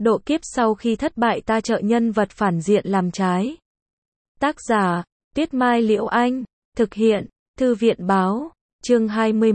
Độ kiếp sau khi thất bại ta trợ nhân vật phản diện làm trái. Tác giả, Tuyết Mai Liễu Anh. Thực hiện, Thư viện Báo. Chương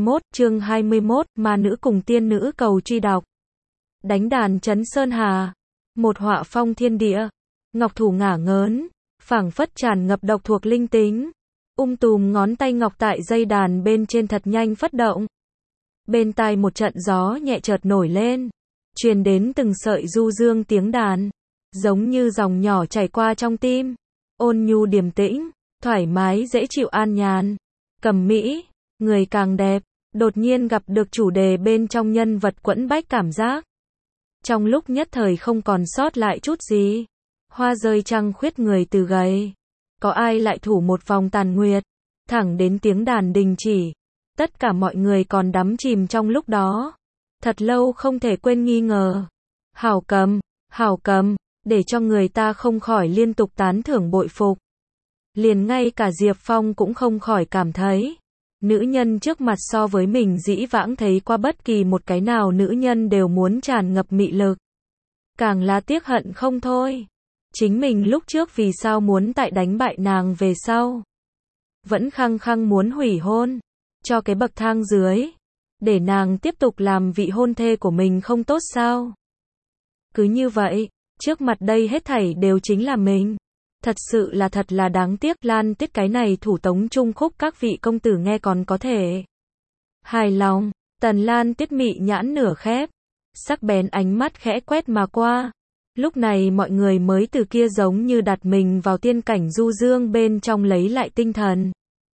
21, ma nữ cùng tiên nữ cầu truy đọc. Đánh đàn trấn sơn hà. Một họa phong thiên địa. Ngọc thủ ngả ngớn, phảng phất tràn ngập độc thuộc linh tính. Tùm ngón tay ngọc tại dây đàn bên trên thật nhanh phất động. Bên tai một trận gió nhẹ chợt nổi lên, truyền đến từng sợi du dương tiếng đàn, giống như dòng nhỏ chảy qua trong tim, ôn nhu điềm tĩnh, thoải mái dễ chịu an nhàn. Cẩm mỹ, người càng đẹp, đột nhiên gặp được chủ đề bên trong nhân vật quẫn bách cảm giác. Trong lúc nhất thời không còn sót lại chút gì. Hoa rơi trăng khuyết người từ gầy. Có ai lại thủ một vòng tàn nguyệt, thẳng đến tiếng đàn đình chỉ. Tất cả mọi người còn đắm chìm trong lúc đó. Thật lâu không thể quên nghi ngờ. Hảo cầm, để cho người ta không khỏi liên tục tán thưởng bội phục. Liền ngay cả Diệp Phong cũng không khỏi cảm thấy, nữ nhân trước mặt so với mình dĩ vãng thấy qua bất kỳ một cái nào nữ nhân đều muốn tràn ngập mị lực. Càng là tiếc hận không thôi. Chính mình lúc trước vì sao muốn tại đánh bại nàng về sau. Vẫn khăng khăng muốn hủy hôn, cho cái bậc thang dưới, để nàng tiếp tục làm vị hôn thê của mình không tốt sao? Cứ như vậy, trước mặt đây hết thảy đều chính là mình. Thật là đáng tiếc. Lan Tiết cái này thủ tống trung khúc các vị công tử nghe còn có thể hài lòng. Tần Lan Tiết mị nhãn nửa khép, sắc bén ánh mắt khẽ quét mà qua. Lúc này mọi người mới từ kia giống như đặt mình vào tiên cảnh du dương bên trong lấy lại tinh thần.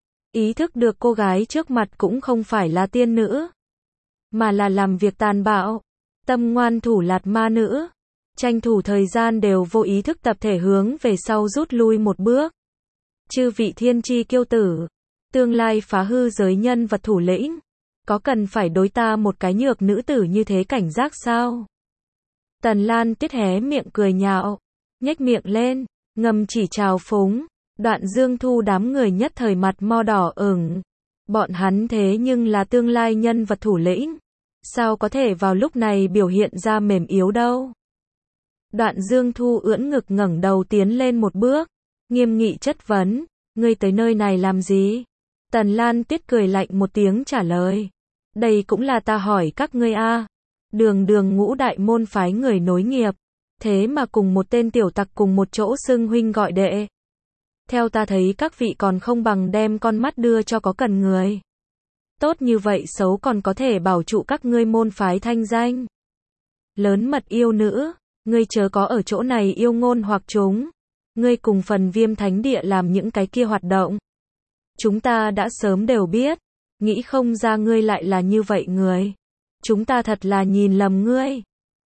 Ý thức được cô gái trước mặt cũng không phải là tiên nữ, mà là làm việc tàn bạo, tâm ngoan thủ lạt ma nữ. Tranh thủ thời gian đều vô ý thức tập thể hướng về sau rút lui một bước. Chư vị thiên chi kiêu tử, tương lai phá hư giới nhân vật thủ lĩnh, có cần phải đối ta một cái nhược nữ tử như thế cảnh giác sao? Tần Lan Tiết hé miệng cười nhạo, nhếch miệng lên, ngầm chỉ trào phúng. Đoạn Dương Thu đám người nhất thời mặt mo đỏ ửng. Bọn hắn thế nhưng là tương lai nhân vật thủ lĩnh, sao có thể vào lúc này biểu hiện ra mềm yếu đâu? Đoạn Dương Thu ưỡn ngực ngẩng đầu tiến lên một bước, nghiêm nghị chất vấn, ngươi tới nơi này làm gì? Tần Lan Tiết cười lạnh một tiếng trả lời, đây cũng là ta hỏi các ngươi a. Đường ngũ đại môn phái người nối nghiệp, thế mà cùng một tên tiểu tặc cùng một chỗ xưng huynh gọi đệ. Theo ta thấy các vị còn không bằng đem con mắt đưa cho có cần người. Tốt như vậy xấu còn có thể bảo trụ các ngươi môn phái thanh danh. Lớn mật yêu nữ, ngươi chớ có ở chỗ này yêu ngôn hoặc chúng. Ngươi cùng phần Viêm Thánh Địa làm những cái kia hoạt động, chúng ta đã sớm đều biết, nghĩ không ra ngươi lại là như vậy người. Chúng ta thật là nhìn lầm ngươi.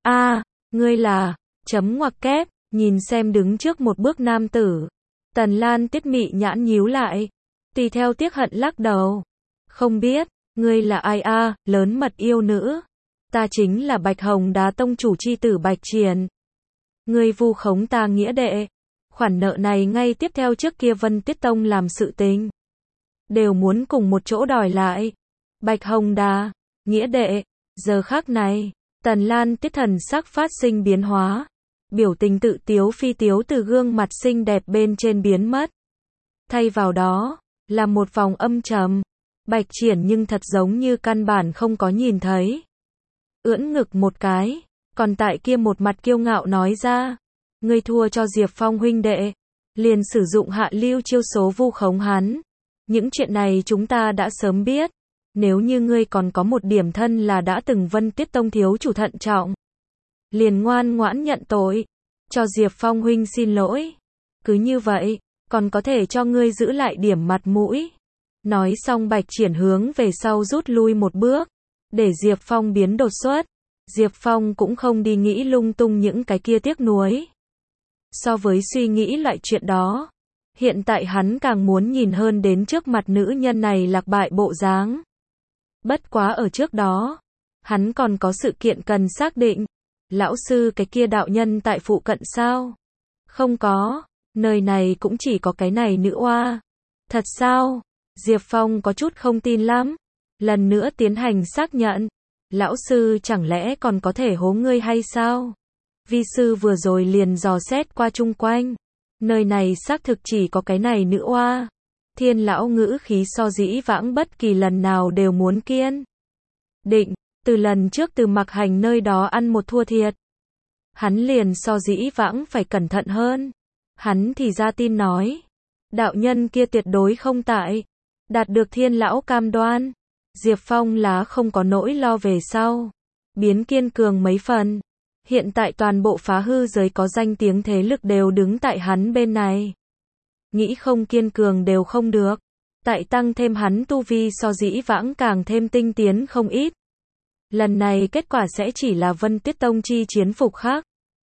Ngươi là, chấm ngoặc kép, nhìn xem đứng trước một bước nam tử. Tần Lan Tiết mị nhãn nhíu lại, tùy theo tiếc hận lắc đầu. Không biết, ngươi là ai lớn mật yêu nữ. Ta chính là Bạch Hồng Đá tông chủ chi tử Bạch Triển. Ngươi vu khống ta nghĩa đệ. Khoản nợ này ngay tiếp theo trước kia Vân Tiết Tông làm sự tình, đều muốn cùng một chỗ đòi lại. Bạch Hồng Đá, nghĩa đệ. Giờ khắc này, Tần Lan Tiết thần sắc phát sinh biến hóa. Biểu tình tự tiếu phi tiếu từ gương mặt xinh đẹp bên trên biến mất. Thay vào đó, là một vòng âm trầm. Bạch Triển nhưng thật giống như căn bản không có nhìn thấy. Ưỡn ngực một cái, còn tại kia một mặt kiêu ngạo nói ra. Ngươi thua cho Diệp Phong huynh đệ, liền sử dụng hạ lưu chiêu số vu khống hắn. Những chuyện này chúng ta đã sớm biết. Nếu như ngươi còn có một điểm thân là đã từng Vân Tiết Tông thiếu chủ thận trọng, liền ngoan ngoãn nhận tội, cho Diệp Phong huynh xin lỗi. Cứ như vậy, còn có thể cho ngươi giữ lại điểm mặt mũi. Nói xong Bạch Triển hướng về sau rút lui một bước, để Diệp Phong biến đột xuất. Diệp Phong cũng không đi nghĩ lung tung những cái kia tiếc nuối. So với suy nghĩ loại chuyện đó, hiện tại hắn càng muốn nhìn hơn đến trước mặt nữ nhân này lạc bại bộ dáng. Bất quá ở trước đó, hắn còn có sự kiện cần xác định. Lão sư cái kia đạo nhân tại phụ cận sao? Không có, nơi này cũng chỉ có cái này nữ oa. Thật sao? Diệp Phong có chút không tin lắm. Lần nữa tiến hành xác nhận. Lão sư chẳng lẽ còn có thể hố ngươi hay sao? Vi sư vừa rồi liền dò xét qua chung quanh. Nơi này xác thực chỉ có cái này nữ oa. Thiên lão ngữ khí so dĩ vãng bất kỳ lần nào đều muốn kiên định, từ lần trước từ Mặc Hành nơi đó ăn một thua thiệt. Hắn liền so dĩ vãng phải cẩn thận hơn. Hắn thì ra tin nói, đạo nhân kia tuyệt đối không tại, đạt được thiên lão cam đoan. Diệp Phong là không có nỗi lo về sau, biến kiên cường mấy phần. Hiện tại toàn bộ phá hư giới có danh tiếng thế lực đều đứng tại hắn bên này. Nghĩ không kiên cường đều không được. Tại tăng thêm hắn tu vi so dĩ vãng càng thêm tinh tiến không ít. Lần này kết quả sẽ chỉ là Vân Tuyết Tông chi chiến phục khác.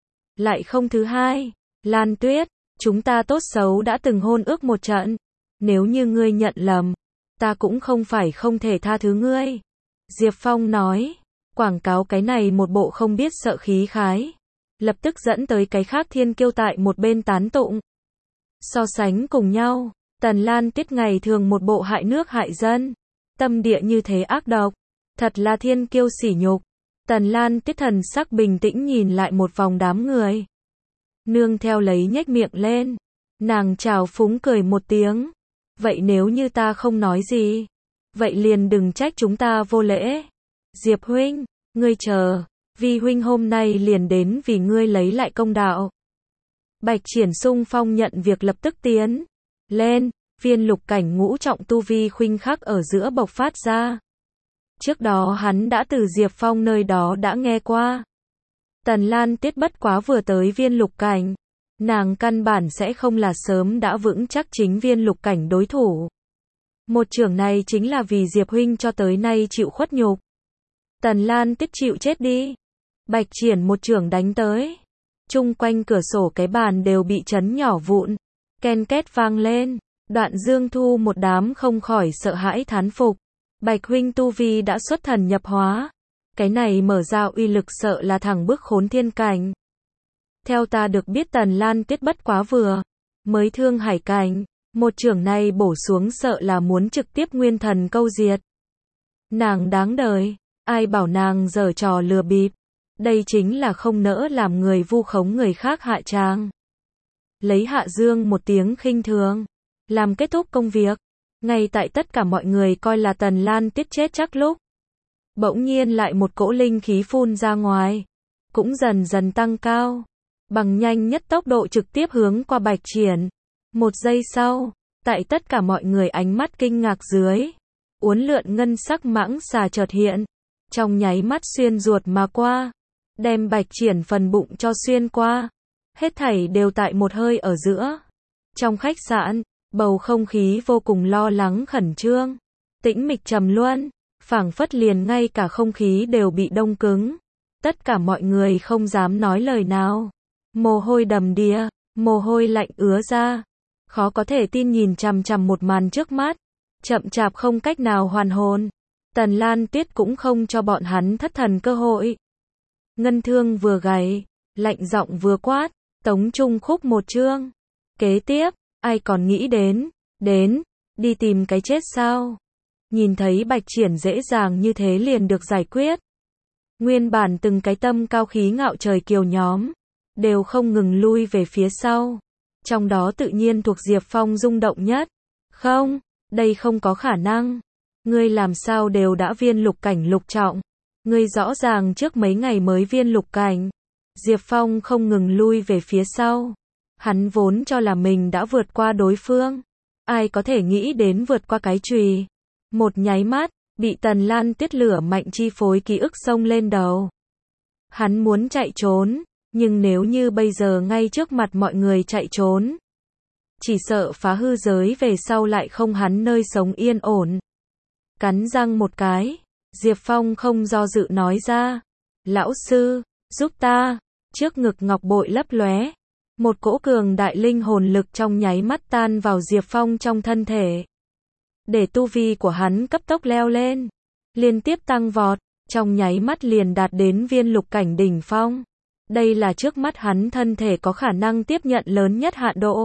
Lại không thứ hai. Lan Tuyết, chúng ta tốt xấu đã từng hôn ước một trận. Nếu như ngươi nhận lầm, ta cũng không phải không thể tha thứ ngươi. Diệp Phong nói, quảng cáo cái này một bộ không biết sợ khí khái. Lập tức dẫn tới cái khác thiên kiêu tại một bên tán tụng. So sánh cùng nhau, Tần Lan Tuyết ngày thường một bộ hại nước hại dân. Tâm địa như thế ác độc. Thật là thiên kiêu sỉ nhục. Tần Lan Tuyết thần sắc bình tĩnh nhìn lại một vòng đám người. Nương theo lấy nhếch miệng lên. Nàng trào phúng cười một tiếng. Vậy nếu như ta không nói gì, vậy liền đừng trách chúng ta vô lễ. Diệp huynh, ngươi chờ, vi huynh hôm nay liền đến vì ngươi lấy lại công đạo. Bạch Triển xung phong nhận việc lập tức tiến lên, viên lục cảnh ngũ trọng tu vi khuynh khắc ở giữa bộc phát ra. Trước đó hắn đã từ Diệp Phong nơi đó đã nghe qua. Tần Lan Tuyết bất quá vừa tới viên lục cảnh. Nàng căn bản sẽ không là sớm đã vững chắc chính viên lục cảnh đối thủ. Một trưởng này chính là vì Diệp huynh cho tới nay chịu khuất nhục. Tần Lan Tuyết chịu chết đi. Bạch Triển một trưởng đánh tới. Chung quanh cửa sổ cái bàn đều bị chấn nhỏ vụn. Ken két vang lên. Đoạn Dương Thu một đám không khỏi sợ hãi thán phục. Bạch huynh tu vi đã xuất thần nhập hóa. Cái này mở ra uy lực sợ là thẳng bước khốn thiên cảnh. Theo ta được biết Tần Lan Tuyết bất quá vừa mới thương hải cảnh, một trưởng này bổ xuống sợ là muốn trực tiếp nguyên thần câu diệt. Nàng đáng đời, ai bảo nàng giở trò lừa bịp, đây chính là không nỡ làm người vu khống người khác hạ tràng. Lấy Hạ Dương một tiếng khinh thường, làm kết thúc công việc, ngay tại tất cả mọi người coi là Tần Lan Tuyết chết chắc lúc. Bỗng nhiên lại một cỗ linh khí phun ra ngoài, cũng dần dần tăng cao. Bằng nhanh nhất tốc độ trực tiếp hướng qua Bạch Triển. Một giây sau, tại tất cả mọi người ánh mắt kinh ngạc dưới, uốn lượn ngân sắc mãng xà chợt hiện, trong nháy mắt xuyên ruột mà qua, đem Bạch Triển phần bụng cho xuyên qua. Hết thảy đều tại một hơi ở giữa. Trong khách sạn, bầu không khí vô cùng lo lắng khẩn trương, tĩnh mịch trầm luân, phảng phất liền ngay cả không khí đều bị đông cứng. Tất cả mọi người không dám nói lời nào. Mồ hôi đầm đìa, mồ hôi lạnh ứa ra. Khó có thể tin nhìn chằm chằm một màn trước mắt. Chậm chạp không cách nào hoàn hồn. Tần Lan Tuyết cũng không cho bọn hắn thất thần cơ hội. Ngân thương vừa gảy, lạnh giọng vừa quát, tống trung khúc một chương. Kế tiếp, ai còn nghĩ đến, đi tìm cái chết sao? Nhìn thấy Bạch Triển dễ dàng như thế liền được giải quyết. Nguyên bản từng cái tâm cao khí ngạo trời kiều nhóm, đều không ngừng lui về phía sau. Trong đó tự nhiên thuộc Diệp Phong rung động nhất. Không, đây không có khả năng. Ngươi làm sao đều đã viên lục cảnh lục trọng. Ngươi rõ ràng trước mấy ngày mới viên lục cảnh. Diệp Phong không ngừng lui về phía sau. Hắn vốn cho là mình đã vượt qua đối phương. Ai có thể nghĩ đến vượt qua cái chùy. Một nháy mắt, bị Tần Lan Tuyết lửa mạnh chi phối ký ức xông lên đầu. Hắn muốn chạy trốn. Nhưng nếu như bây giờ ngay trước mặt mọi người chạy trốn, chỉ sợ phá hư giới về sau lại không hắn nơi sống yên ổn. Cắn răng một cái, Diệp Phong không do dự nói ra. Lão sư, giúp ta. Trước ngực ngọc bội lấp lóe. Một cỗ cường đại linh hồn lực trong nháy mắt tan vào Diệp Phong trong thân thể. Để tu vi của hắn cấp tốc leo lên. Liên tiếp tăng vọt, trong nháy mắt liền đạt đến viên lục cảnh đỉnh phong. Đây là trước mắt hắn thân thể có khả năng tiếp nhận lớn nhất hạn độ.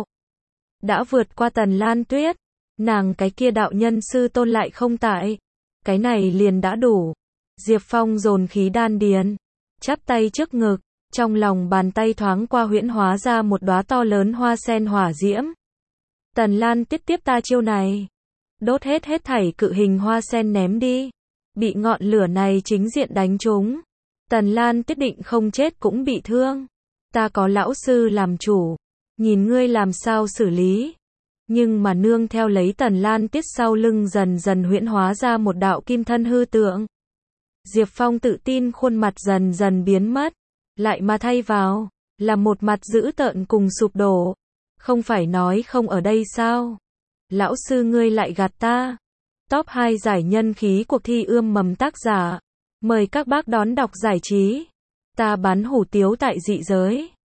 Đã vượt qua Tần Lan Tuyết. Nàng cái kia đạo nhân sư tôn lại không tại. Cái này liền đã đủ. Diệp Phong dồn khí đan điền. Chắp tay trước ngực. Trong lòng bàn tay thoáng qua huyễn hóa ra một đóa to lớn hoa sen hỏa diễm. Tần Lan Tiết tiếp ta chiêu này. Đốt hết thảy cự hình hoa sen ném đi. Bị ngọn lửa này chính diện đánh trúng. Tần Lan Tiết định không chết cũng bị thương. Ta có lão sư làm chủ. Nhìn ngươi làm sao xử lý. Nhưng mà nương theo lấy Tần Lan Tiết sau lưng dần dần huyễn hóa ra một đạo kim thân hư tượng. Diệp Phong tự tin khuôn mặt dần dần biến mất. Lại mà thay vào, là một mặt dữ tợn cùng sụp đổ. Không phải nói không ở đây sao? Lão sư ngươi lại gạt ta. Top 2 giải nhân khí cuộc thi ươm mầm tác giả. Mời các bác đón đọc giải trí. Ta bán hủ tiếu tại dị giới.